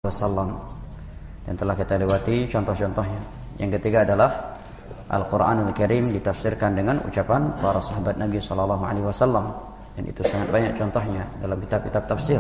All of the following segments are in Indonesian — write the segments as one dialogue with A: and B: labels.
A: wasallam. Dan telah kita lewati contoh-contohnya. Yang ketiga adalah Al-Quranul Karim ditafsirkan dengan ucapan para sahabat Nabi SAW. Dan itu sangat banyak contohnya dalam kitab-kitab tafsir.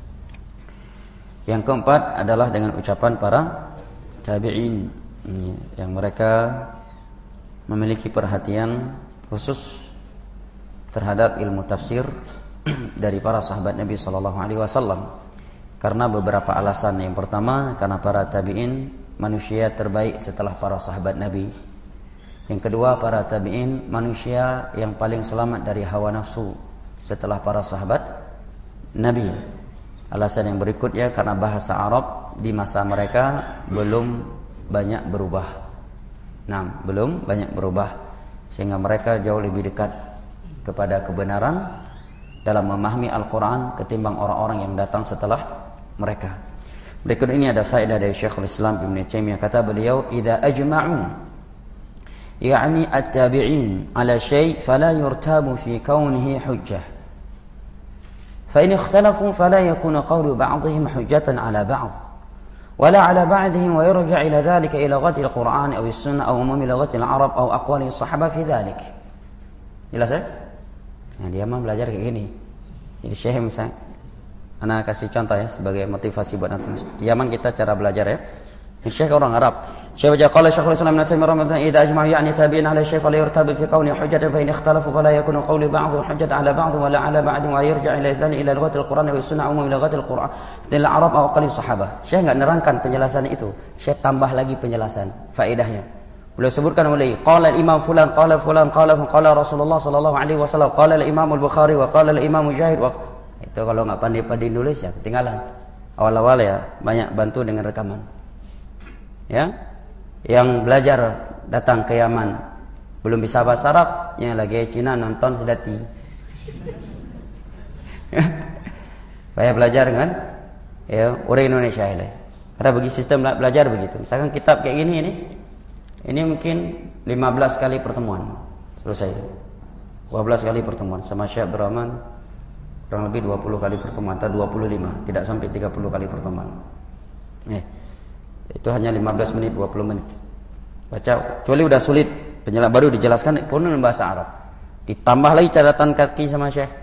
A: Yang keempat adalah dengan ucapan para tabi'in, yang mereka memiliki perhatian khusus terhadap ilmu tafsir dari para sahabat Nabi SAW. Karena beberapa alasan. Yang pertama, karena para tabi'in manusia terbaik setelah para sahabat Nabi. Yang kedua, para tabi'in manusia yang paling selamat dari hawa nafsu setelah para sahabat Nabi. Alasan yang berikutnya karena bahasa Arab di masa mereka belum banyak berubah. Belum banyak berubah, sehingga mereka jauh lebih dekat kepada kebenaran dalam memahami Al-Quran ketimbang orang-orang yang datang setelah mereka. Berikut ini ada faedah dari Syekhul Islam Ibn Taimiyah. Kata beliau, "Idza ajma'u yani at-tabi'in ala syai' fala yurtabu fi kaunihi hujjah. Fa in ikhtalafu fala yakunu qawlu ba'dihim hujjatan ala ba'd wala ala ba'dihim wa yarja' ila dhalika ila ghati al-Qur'an aw as-sunnah aw umum lughati al-Arab aw aqwali as-sahaba fi dhalik." Jelas ya? Nah, dia mah belajar kayak gini. Jadi Syekh misalnya, ana kasih contoh ya sebagai motivasi buat antum. Yaman kita cara belajar ya. Syekh orang Arab. Syekh baca qala Syekhul Islam Ibnu Taimiyah rahimahullah, "Idza ajma'u yani tabi'in 'ala syai' fala yurtabu fi qawli hujjatan fa in ikhtalafu fala yakunu qawlu ba'd hujjatan 'ala ba'd wa la 'ala ba'd wa yarja' ila dzalika ila lughati al-Qur'an wa sunnah umum lughati al-Qur'an dil Arab aw aqali sahabah." Syekh enggak nerangkan penjelasan itu. Syekh tambah lagi penjelasan faedahnya. Beliau sebutkan mulai qala al-imam fulan qala Rasulullah sallallahu alaihi wasallam qala al-imam al-Bukhari wa qala al-imam Mujahid wa itu kalau enggak pandai-pandai nulis ya ketinggalan. Awal-awal ya banyak bantu dengan rekaman. Ya. Yang belajar datang ke Yaman belum bisa bahasa Arab, yang lagi Cina nonton sedati. Saya belajar kan ya orang Indonesia ini. Karena bagi sistem belajar begitu. Misalkan kitab kayak gini ini mungkin 15 kali pertemuan selesai. 12 kali pertemuan sama Syekh Abdul Rahman kurang lebih 20 kali pertemuan atau 25, tidak sampai 30 kali pertemuan. Itu hanya 15 menit, 20 menit. Baca, kecuali udah sulit, baru dijelaskan pun dalam bahasa Arab. Ditambah lagi catatan kaki sama Syekh.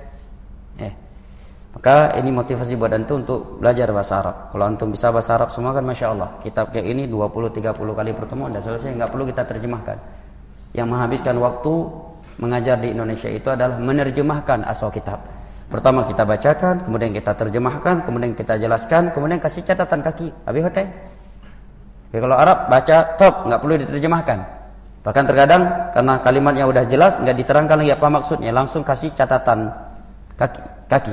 A: Maka ini motivasi buat antum untuk belajar bahasa Arab. Kalau antum bisa bahasa Arab semua kan Masya Allah. Kitab kayak ini 20-30 kali pertemuan sudah selesai, nggak perlu kita terjemahkan. Yang menghabiskan waktu mengajar di Indonesia itu adalah menerjemahkan asal kitab. Pertama kita bacakan, kemudian kita terjemahkan, kemudian kita jelaskan, kemudian kasih catatan kaki. Habis hotel. Tapi kalau Arab baca top, nggak perlu diterjemahkan. Bahkan terkadang karena kalimatnya udah jelas, nggak diterangkan lagi apa maksudnya, langsung kasih catatan kaki.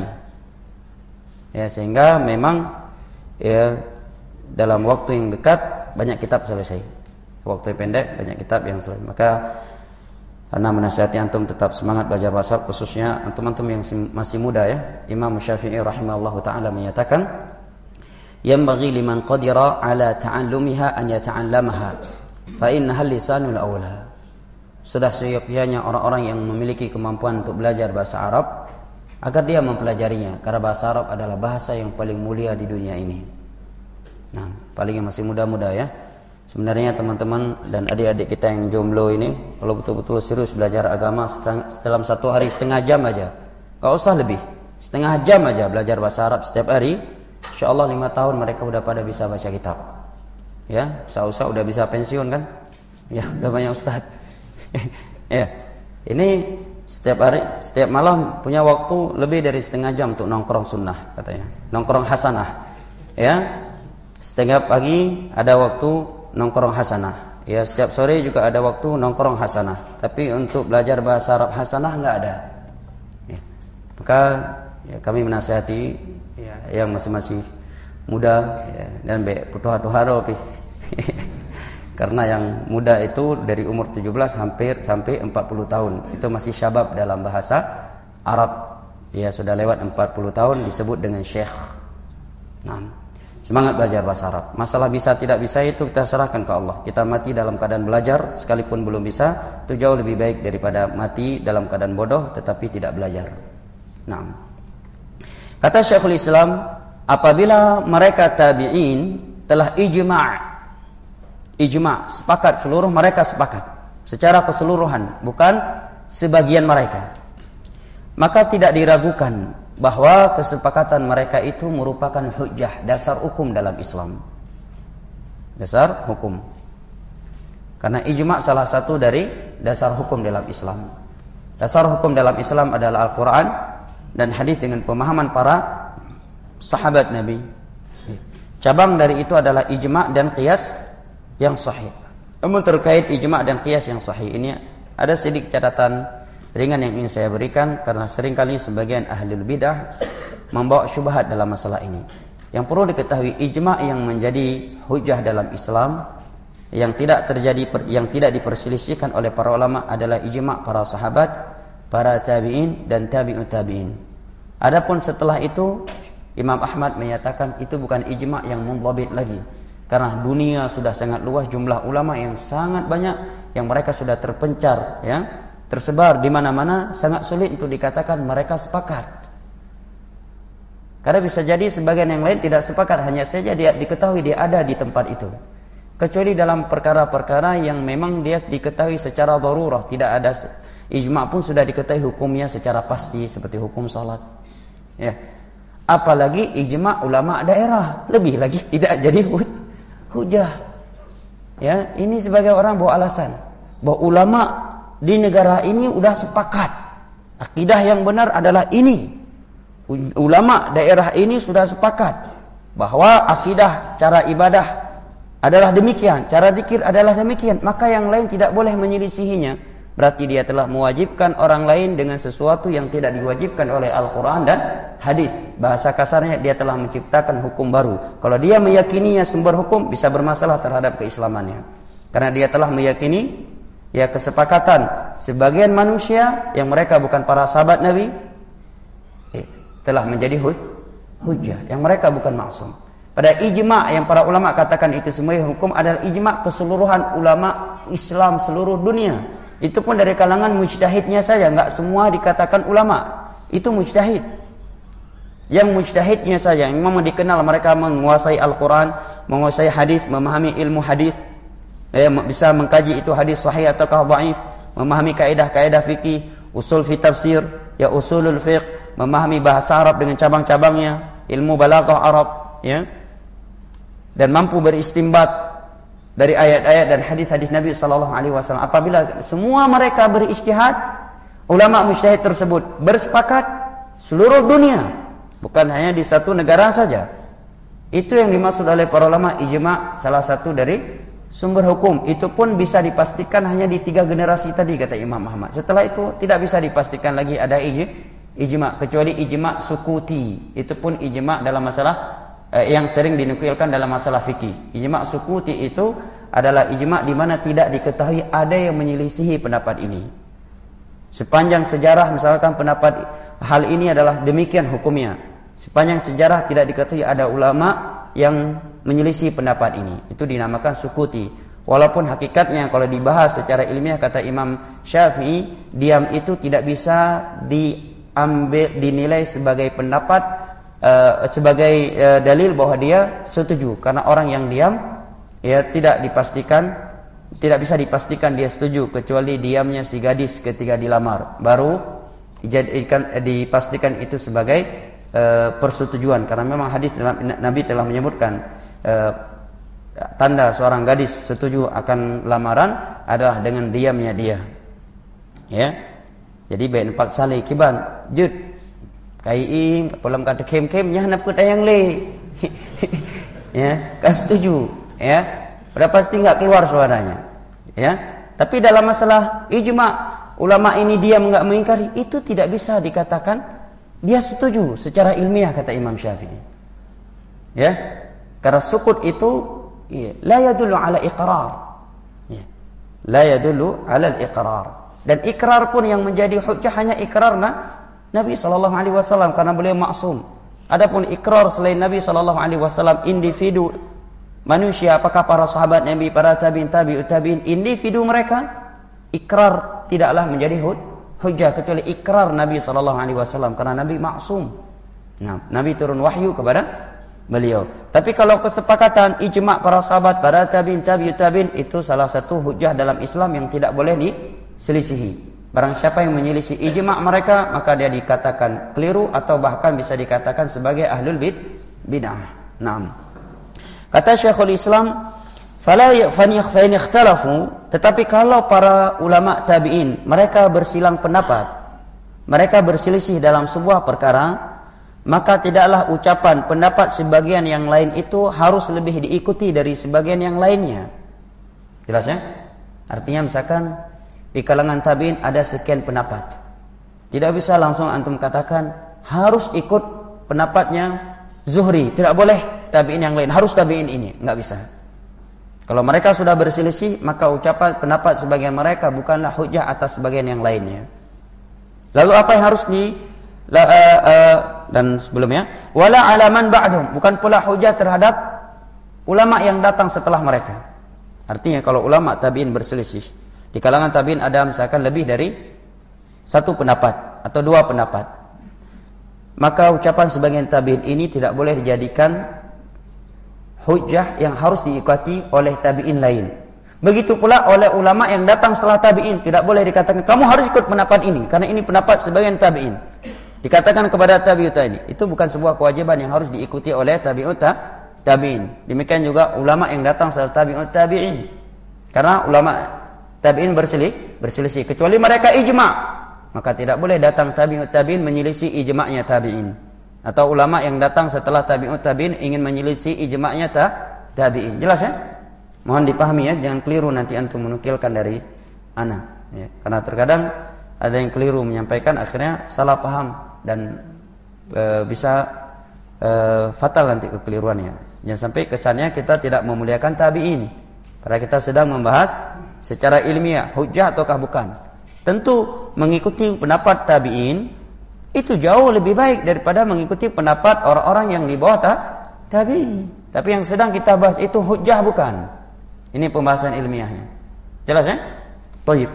A: Ya, sehingga memang ya dalam waktu yang dekat banyak kitab selesai. Waktu yang pendek banyak kitab yang selesai. Maka ana menasihati antum tetap semangat belajar bahasa, khususnya antum-antum yang masih muda ya. Imam Syafi'i rahimahullahu taala menyatakan, "Yanbaghi liman qadira ala ta'allumiha an yata'allamaha, fa innaha lisanul awla." Sudah seyogyanya orang-orang yang memiliki kemampuan untuk belajar bahasa Arab agar dia mempelajarinya, karena bahasa Arab adalah bahasa yang paling mulia di dunia ini. Nah, paling yang masih muda-muda ya. Sebenarnya teman-teman dan adik-adik kita yang jomblo ini, kalau betul-betul serius belajar agama dalam satu hari setengah jam aja, gak usah lebih, setengah jam aja belajar bahasa Arab setiap hari, InsyaAllah 5 tahun mereka udah pada bisa baca kitab. Ya, usah udah bisa pensiun kan? Ya, udah banyak ustaz. Ya, ini setiap hari, setiap malam punya waktu lebih dari setengah jam untuk nongkrong sunnah katanya, nongkrong hasanah. Ya, setiap pagi ada waktu nongkrong hasanah. Ya, setiap sore juga ada waktu nongkrong hasanah. Tapi untuk belajar bahasa Arab hasanah enggak ada. Ya. Maka ya, kami menasihati ya, yang masih muda ya, dan putuh-haro karena yang muda itu dari umur 17 hampir sampai 40 tahun itu masih syabab dalam bahasa Arab. Ya, sudah lewat 40 tahun disebut dengan syekh. Nah, semangat belajar bahasa Arab. Masalah bisa tidak bisa itu kita serahkan ke Allah. Kita mati dalam keadaan belajar sekalipun belum bisa, itu jauh lebih baik daripada mati dalam keadaan bodoh tetapi tidak belajar. Nah, kata Syekhul Islam apabila mereka tabi'in telah ijma', sepakat, seluruh mereka sepakat secara keseluruhan, bukan sebagian mereka, maka tidak diragukan bahwa kesepakatan mereka itu merupakan hujjah, dasar hukum dalam Islam. Dasar hukum. Karena ijma' salah satu dari dasar hukum dalam Islam. Dasar hukum dalam Islam adalah Al-Quran dan hadis dengan pemahaman para sahabat Nabi. Cabang dari itu adalah ijma' dan qiyas yang sahih. Namun terkait ijma' dan qiyas yang sahih ini ada sedikit catatan ringan yang ingin saya berikan, karena seringkali sebagian ahlul bidah membawa syubhat dalam masalah ini. Yang perlu diketahui, ijma' yang menjadi hujjah dalam Islam yang tidak diperselisihkan oleh para ulama adalah ijma' para sahabat, para tabi'in dan tabi'ut tabi'in. Adapun setelah itu Imam Ahmad menyatakan itu bukan ijma' yang mundhabit lagi, karena dunia sudah sangat luas, jumlah ulama yang sangat banyak, yang mereka sudah terpencar, ya, tersebar di mana-mana, sangat sulit untuk dikatakan mereka sepakat. Karena bisa jadi sebagian yang lain tidak sepakat, hanya saja dia diketahui dia ada di tempat itu. Kecuali dalam perkara-perkara yang memang dia diketahui secara darurah, tidak ada ijma' pun sudah diketahui hukumnya secara pasti, seperti hukum salat. Ya. Apalagi ijma' ulama daerah, lebih lagi tidak jadi hujjah. Ya, ini sebagai orang bawa alasan bahwa ulama di negara ini udah sepakat, akidah yang benar adalah ini. Ulama daerah ini sudah sepakat bahwa akidah cara ibadah adalah demikian, cara zikir adalah demikian, maka yang lain tidak boleh menyelisihinya. Berarti dia telah mewajibkan orang lain dengan sesuatu yang tidak diwajibkan oleh Al-Quran dan hadis. Bahasa kasarnya dia telah menciptakan hukum baru. Kalau dia meyakininya sumber hukum, bisa bermasalah terhadap keislamannya. Karena dia telah meyakini ya kesepakatan sebagian manusia yang mereka bukan para sahabat Nabi telah menjadi hujjah, yang mereka bukan maksum. Pada ijma' yang para ulama katakan itu semua hukum adalah ijma' keseluruhan ulama Islam seluruh dunia. Itu pun dari kalangan mujtahidnya saja, enggak semua dikatakan ulama. Itu mujtahid. Yang mujtahidnya saja yang memang dikenal mereka menguasai Al-Quran, menguasai hadis, memahami ilmu hadis, bisa mengkaji itu hadis sahih ataukah dhaif, memahami kaidah-kaidah fikih, usul fi tafsir, ya usulul fiqh, memahami bahasa Arab dengan cabang-cabangnya, ilmu balaghah Arab, ya. Dan mampu beristimbat dari ayat-ayat dan hadis-hadis Nabi sallallahu alaihi wasallam. Apabila semua mereka berijtihad, ulama mujtahid tersebut bersepakat seluruh dunia, bukan hanya di satu negara saja. Itu yang dimaksud oleh para ulama ijma', salah satu dari sumber hukum. Itu pun bisa dipastikan hanya di 3 generasi tadi, kata Imam Ahmad. Setelah itu tidak bisa dipastikan lagi ada ijma', kecuali ijma' sukuti. Itu pun ijma' dalam masalah yang sering dinukilkan dalam masalah fikih. Ijma' sukuti itu adalah ijma' di mana tidak diketahui ada yang menyelisihi pendapat ini. Sepanjang sejarah misalkan pendapat hal ini adalah demikian hukumnya, sepanjang sejarah tidak diketahui ada ulama yang menyelisih pendapat ini, itu dinamakan sukuti. Walaupun hakikatnya kalau dibahas secara ilmiah, kata Imam Syafi'i, diam itu tidak bisa dinilai sebagai pendapat, sebagai dalil bahwa dia setuju. Karena orang yang diam ya tidak bisa dipastikan dia setuju, kecuali diamnya si gadis ketika dilamar, baru dipastikan itu sebagai persetujuan. Karena memang hadis Nabi telah menyebutkan tanda seorang gadis setuju akan lamaran adalah dengan diamnya dia. Ya. Jadi baik empat salih kiban jud kai polam kata kem-kemnya hanap ke yang le. Ya, kan setuju, ya. Udah pasti enggak keluar suaranya. Ya. Tapi dalam masalah ijma', ulama ini diam enggak mengingkari, itu tidak bisa dikatakan dia setuju secara ilmiah, kata Imam Syafi'i. Ya. Karena sukut itu la yadullu ala iqrar. Ya. La yadullu ala al-iqrar. Dan ikrar pun yang menjadi hujjah hanya ikrar Nabi SAW, karena beliau maksum. Adapun ikrar selain Nabi SAW, individu manusia, apakah para sahabat Nabi, para tabi'in, tabi'ut tabi'in, individu mereka, ikrar tidaklah menjadi hujjah kecuali ikrar Nabi SAW, karena Nabi maksum. Nah, Nabi turun wahyu kepada beliau. Tapi kalau kesepakatan ijma' para sahabat, para tabi'in, tabi'ut tabi'in, itu salah satu hujjah dalam Islam yang tidak boleh diselisihi. Barang siapa yang menyelisih ijma' mereka, maka dia dikatakan keliru atau bahkan bisa dikatakan sebagai ahlul bid'ah. Naam. Kata Syekhul Islam, fala fa'in ikhtalafu, tetapi kalau para ulama tabi'in mereka bersilang pendapat, mereka berselisih dalam sebuah perkara, maka tidaklah ucapan pendapat sebagian yang lain itu harus lebih diikuti dari sebagian yang lainnya. Jelas ya? Artinya misalkan di kalangan tabi'in ada sekian pendapat. Tidak bisa langsung antum katakan harus ikut pendapatnya Zuhri, tidak boleh tabi'in yang lain, harus tabi'in ini, enggak bisa. Kalau mereka sudah berselisih, maka ucapan pendapat sebagian mereka bukanlah hujjah atas sebagian yang lainnya. Lalu apa yang harus dan sebelumnya, wala alaman ba'dhum, bukan pula hujjah terhadap ulama yang datang setelah mereka. Artinya kalau ulama tabi'in berselisih, di kalangan tabi'in ada misalkan lebih dari satu pendapat atau dua pendapat, maka ucapan sebagian tabi'in ini tidak boleh dijadikan hujjah yang harus diikuti oleh tabi'in lain. Begitu pula oleh ulama yang datang setelah tabi'in, tidak boleh dikatakan kamu harus ikut pendapat ini karena ini pendapat sebagian tabi'in. Dikatakan kepada tabi'ut tabi'in, itu bukan sebuah kewajiban yang harus diikuti oleh tabi'ut tabi'in. Demikian juga ulama yang datang setelah tabi'ut tabi'in. Karena ulama tabi'in berselisih kecuali mereka ijma', maka tidak boleh datang tabi'ut tabi'in menyelisih ijma'nya tabi'in. Atau ulama yang datang setelah tabi'ut tabi'in ingin menyelisih ijma'nya tabi'in. Jelas ya? Mohon dipahami ya, jangan keliru nanti antum menukilkan dari ana. Ya, karena terkadang ada yang keliru menyampaikan akhirnya salah paham dan bisa fatal nanti kekeliruannya. Jangan sampai kesannya kita tidak memuliakan tabi'in. Karena kita sedang membahas secara ilmiah hujjah ataukah bukan. Tentu mengikuti pendapat tabi'in itu jauh lebih baik daripada mengikuti pendapat orang-orang yang di bawah tabi'in. Tapi yang sedang kita bahas itu hujjah bukan. Ini pembahasan ilmiahnya. Jelas ya? Baik.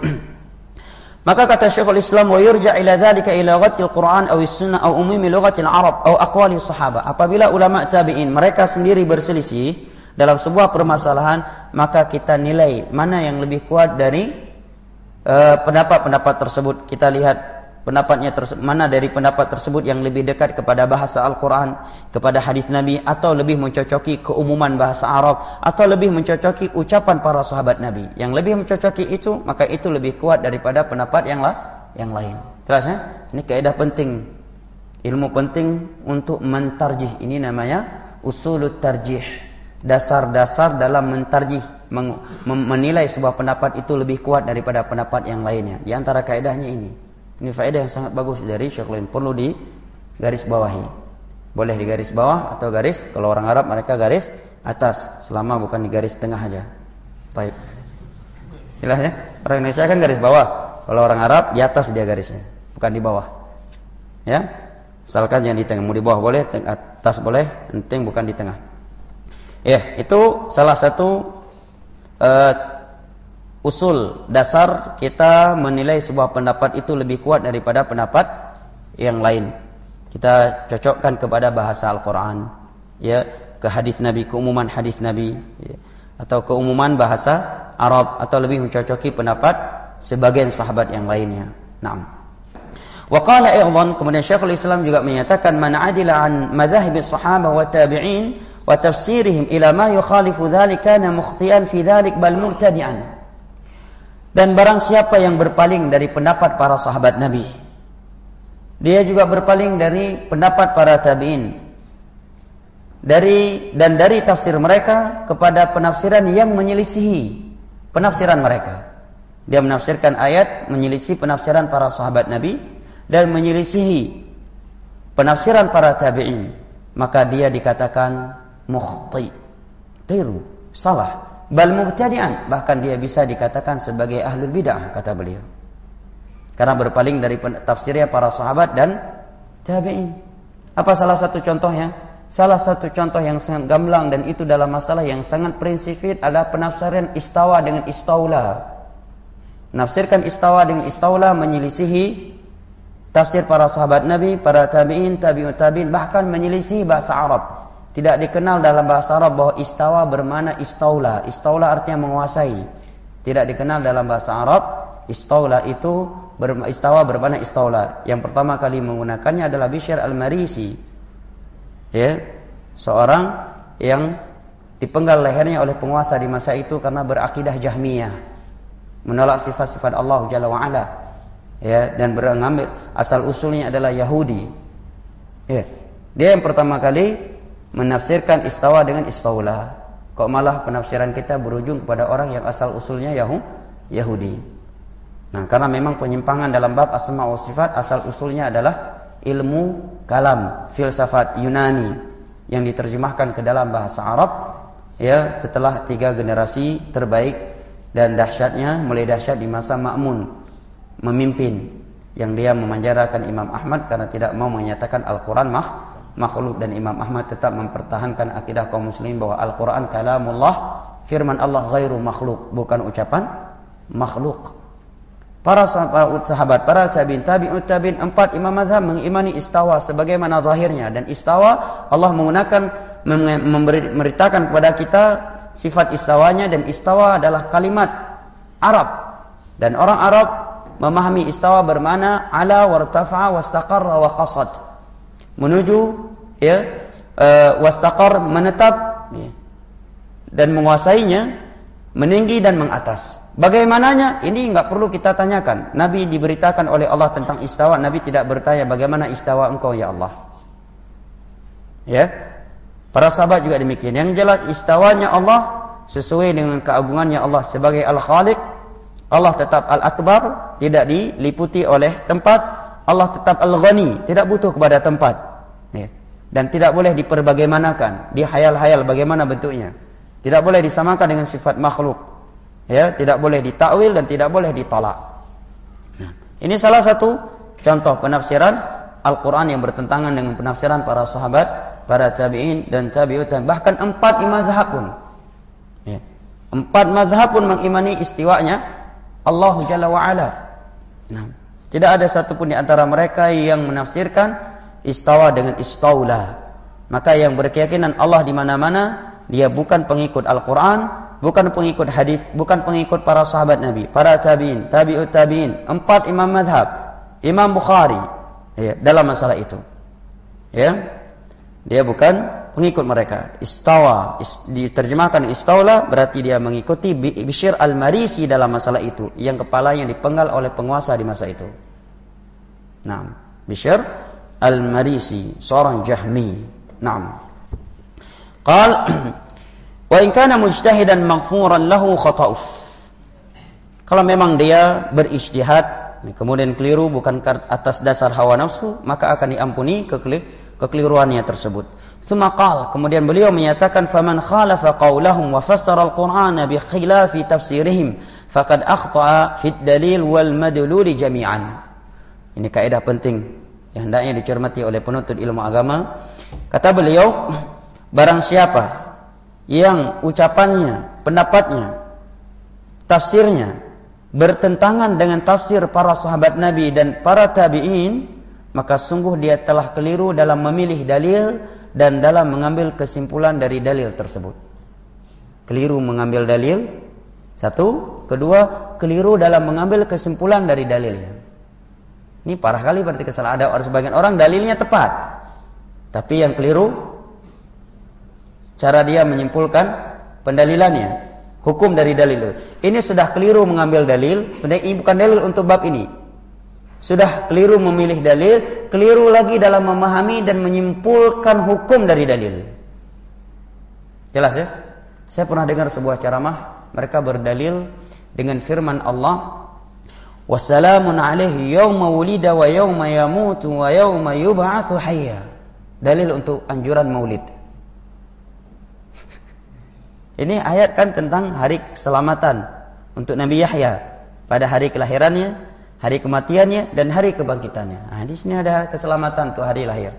A: Maka kata Syekhul Islam, wa yurja' ila dzalika ila lughatil Qur'an aw as-sunnah aw umumi lughatil Arab aw aqwali sahabah. Apabila ulama tabi'in mereka sendiri berselisih dalam sebuah permasalahan, maka kita nilai mana yang lebih kuat dari pendapat-pendapat tersebut. Kita lihat pendapatnya mana dari pendapat tersebut yang lebih dekat kepada bahasa Al-Quran, kepada hadis Nabi, atau lebih mencocoki keumuman bahasa Arab, atau lebih mencocoki ucapan para sahabat Nabi. Yang lebih mencocoki itu, maka itu lebih kuat daripada pendapat yang lain. Jelas ya? Ini kaidah penting, ilmu penting untuk mentarjih. Ini namanya usulut tarjih. Dasar-dasar dalam mentarjih, menilai sebuah pendapat itu lebih kuat daripada pendapat yang lainnya. Di antara kaidahnya ini. Ini faedah yang sangat bagus dari Syekhul Islam, perlu di garis bawahi. Boleh di garis bawah atau garis, kalau orang Arab mereka garis atas, selama bukan di garis tengah aja. Baik. Jelas ya? Orang Indonesia kan garis bawah. Kalau orang Arab di atas dia garisnya, bukan di bawah. Ya? Asalkan yang di tengah, mau di bawah boleh, atas boleh, penting bukan di tengah. Ya, itu salah satu usul dasar kita menilai sebuah pendapat itu lebih kuat daripada pendapat yang lain. Kita cocokkan kepada bahasa Al-Quran, ya, ke hadis Nabi, keumuman hadis Nabi, ya, atau keumuman bahasa Arab, atau lebih mencocoki pendapat sebagian sahabat yang lainnya. Naam. Wa qala aidan, kemudian Syekhul Islam juga menyatakan, man adila an madzhab as-sahabah wa tabi'in wa tafsirihim ila ma yukhalifu dzalika kana mukhtian fi dzalik bal mubtadi'an. Dan barang siapa yang berpaling dari pendapat para sahabat Nabi, dia juga berpaling dari pendapat para tabi'in, dari tafsir mereka kepada penafsiran yang menyelisihi penafsiran mereka. Dia menafsirkan ayat menyelisihi penafsiran para sahabat Nabi dan menyelisihi penafsiran para tabi'in, maka dia dikatakan mukhti, keliru, salah. Bal mubtadi'an, bahkan dia bisa dikatakan sebagai ahlul bid'ah, kata beliau. Karena berpaling dari tafsirnya para sahabat dan tabi'in. Apa salah satu contohnya? Salah satu contoh yang sangat gamblang dan itu dalam masalah yang sangat prinsipil adalah penafsiran istawa dengan istaula. Menafsirkan istawa dengan istaula menyelisihi tafsir para sahabat Nabi, para tabi'in, tabi'ut tabi'in, bahkan menyelisihi bahasa Arab. Tidak dikenal dalam bahasa Arab bahwa istawa bermakna istaula. Istaula artinya menguasai. Tidak dikenal dalam bahasa Arab istaula itu istawa bermakna istaula. Yang pertama kali menggunakannya adalah Bishr al-Marisi. Ya, seorang yang dipenggal lehernya oleh penguasa di masa itu karena berakidah Jahmiyah, menolak sifat-sifat Allah Jalla wa Ala. Ya, dan mengambil asal usulnya adalah Yahudi. Ya, dia yang pertama kali menafsirkan istawa dengan istaula. Kok malah penafsiran kita berujung kepada orang yang asal usulnya Yahudi. Nah, karena memang penyimpangan dalam bab asma wa sifat asal usulnya adalah ilmu kalam, filsafat Yunani yang diterjemahkan ke dalam bahasa Arab ya setelah 3 generasi terbaik dan dahsyatnya mulai dahsyat di masa Ma'mun memimpin yang dia memenjarakan Imam Ahmad karena tidak mau menyatakan Al-Qur'an makhluk, dan Imam Ahmad tetap mempertahankan akidah kaum muslimin bahwa Al-Qur'an kalamullah, firman Allah ghairu makhluk, bukan ucapan makhluk. Para sahabat, para tabi'in, tabi'ut tabi'in, 4 imam mazhab mengimani istawa sebagaimana zahirnya, dan istawa Allah menggunakan memberitakan kepada kita sifat istawanya, dan istawa adalah kalimat Arab dan orang Arab memahami istawa bermakna ala wartafa'a wastaqarra wa qasad, menuju ya wastaqar menetap ya, dan menguasainya, meninggi dan mengatas. Bagaimananya ini enggak perlu kita tanyakan. Nabi diberitakan oleh Allah tentang istawa, Nabi tidak bertanya bagaimana istawa engkau ya Allah. Ya. Para sahabat juga demikian. Yang jelas istawanya Allah sesuai dengan keagungannya Allah sebagai Al-Khaliq. Allah tetap Al-Akbar, tidak diliputi oleh tempat. Allah tetap Al-Ghani, tidak butuh kepada tempat. Ya. Dan tidak boleh diperbagaimanakan, dihayal-hayal bagaimana bentuknya. Tidak boleh disamakan dengan sifat makhluk. Ya, tidak boleh ditakwil dan tidak boleh ditolak. Nah, ini salah satu contoh penafsiran Al-Quran yang bertentangan dengan penafsiran para sahabat, para tabi'in dan tabi'ut tabi'in. Bahkan 4 mazhab pun. Ya, 4 mazhab pun mengimani istiwanya Allah Jalla wa'ala. Nah, tidak ada satupun di antara mereka yang menafsirkan istawa dengan istaula. Maka yang berkeyakinan Allah di mana-mana, dia bukan pengikut Al-Quran, bukan pengikut hadis, bukan pengikut para sahabat Nabi, para tabi'in, tabi'ut tabi'in, 4 imam mazhab, Imam Bukhari ya, dalam masalah itu. Ya. Dia bukan pengikut mereka. Istawa diterjemahkan istaula berarti dia mengikuti Bishr al-Marisi dalam masalah itu, yang kepalanya dipenggal oleh penguasa di masa itu. Naam, Bishr al-Marisi, seorang Jahmi. Naam. Qal wa in kana mujtahidan maghfuran lahu khata'uf. Kalau memang dia berijtihad kemudian keliru bukan atas dasar hawa nafsu, maka akan diampuni kekeliruannya tersebut. Tsumma qal, kemudian beliau menyatakan faman khalafa qaulahum wa fassara al-Qur'ana bi khilafi tafsirihim faqad akhta'a fi ad-dalil wal madlul jami'an. Ini kaidah penting yang hendaknya dicermati oleh penuntut ilmu agama. Kata beliau, barang siapa yang ucapannya, pendapatnya, tafsirnya bertentangan dengan tafsir para sahabat Nabi dan para tabi'in, maka sungguh dia telah keliru dalam memilih dalil dan dalam mengambil kesimpulan dari dalil tersebut. Keliru mengambil dalil, satu. Kedua, keliru dalam mengambil kesimpulan dari dalilnya. Ini parah kali berarti kesalahan. Ada sebagian orang dalilnya tepat, tapi yang keliru cara dia menyimpulkan pendalilannya, hukum dari dalil. Ini sudah keliru mengambil dalil, ini bukan dalil untuk bab ini. Sudah keliru memilih dalil, keliru lagi dalam memahami dan menyimpulkan hukum dari dalil. Jelas ya? Saya pernah dengar sebuah ceramah, mereka berdalil dengan firman Allah, "Wassalamun alaihi yauma wulida wa yauma yamutu wa yauma yub'atsu hayya." Dalil untuk anjuran maulid. Ini ayat kan tentang hari keselamatan untuk Nabi Yahya pada hari kelahirannya, hari kematiannya dan hari kebangkitannya. Nah, di sini ada keselamatan untuk hari lahir.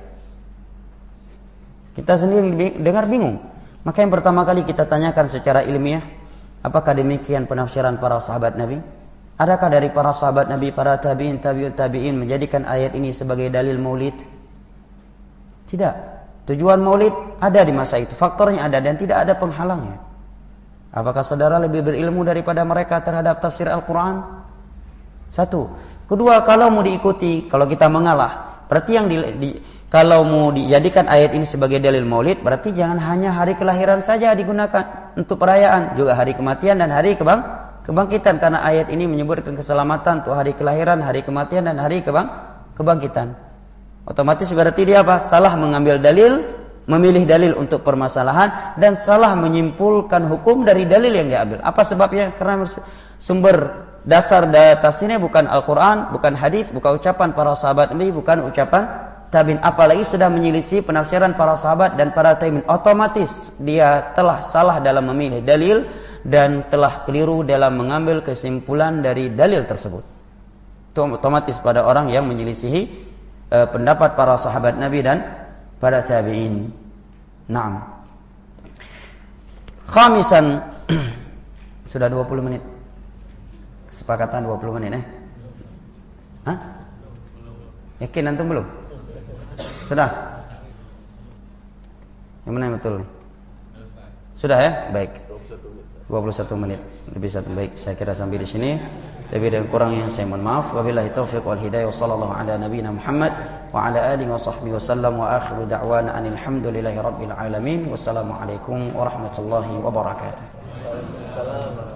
A: Kita sendiri dengar bingung. Maka yang pertama kali kita tanyakan secara ilmiah, apakah demikian penafsiran para sahabat Nabi? Adakah dari para sahabat Nabi, para tabi'in, tabi'ut tabi'in menjadikan ayat ini sebagai dalil maulid? Tidak. Tujuan maulid ada di masa itu, faktornya ada dan tidak ada penghalangnya. Apakah saudara lebih berilmu daripada mereka terhadap tafsir Al-Quran? Satu. Kedua, kalau mau diikuti, kalau kita mengalah, berarti kalau mau dijadikan ayat ini sebagai dalil maulid, berarti jangan hanya hari kelahiran saja digunakan untuk perayaan, juga hari kematian dan hari kebangkitan, karena ayat ini menyebutkan keselamatan untuk hari kelahiran, hari kematian dan hari kebangkitan. Otomatis berarti dia apa? Salah mengambil dalil, memilih dalil untuk permasalahan, dan salah menyimpulkan hukum dari dalil yang diambil. Apa sebabnya? Karena sumber dasar tafsirnya bukan Al-Quran, bukan hadis, bukan ucapan para sahabat Nabi, bukan ucapan tabi'in. Apalagi sudah menyelisih penafsiran para sahabat dan para tabi'in, otomatis dia telah salah dalam memilih dalil dan telah keliru dalam mengambil kesimpulan dari dalil tersebut. Itu otomatis pada orang yang menyelisihi pendapat para sahabat Nabi dan para tabi'in. Naam. Khamisan, sudah 20 menit. Kesepakatan 20 menit Hah? Yakin antum belum? Sudah? Yang mana yang betul? Sudah ya? Baik. 21 menit. Lebih satu baik. Saya kira sampai di sini. Lebih dan kurang yang saya mohon maaf. Wabillahi taufiq wal hidayah. Wassallallahu ala nabiyina Muhammad wa ala alihi wa sahbihi wasallam wa akhiru da'wana anil hamdulillahi rabbil alamin. Wassalamualaikum warahmatullahi wabarakatuh.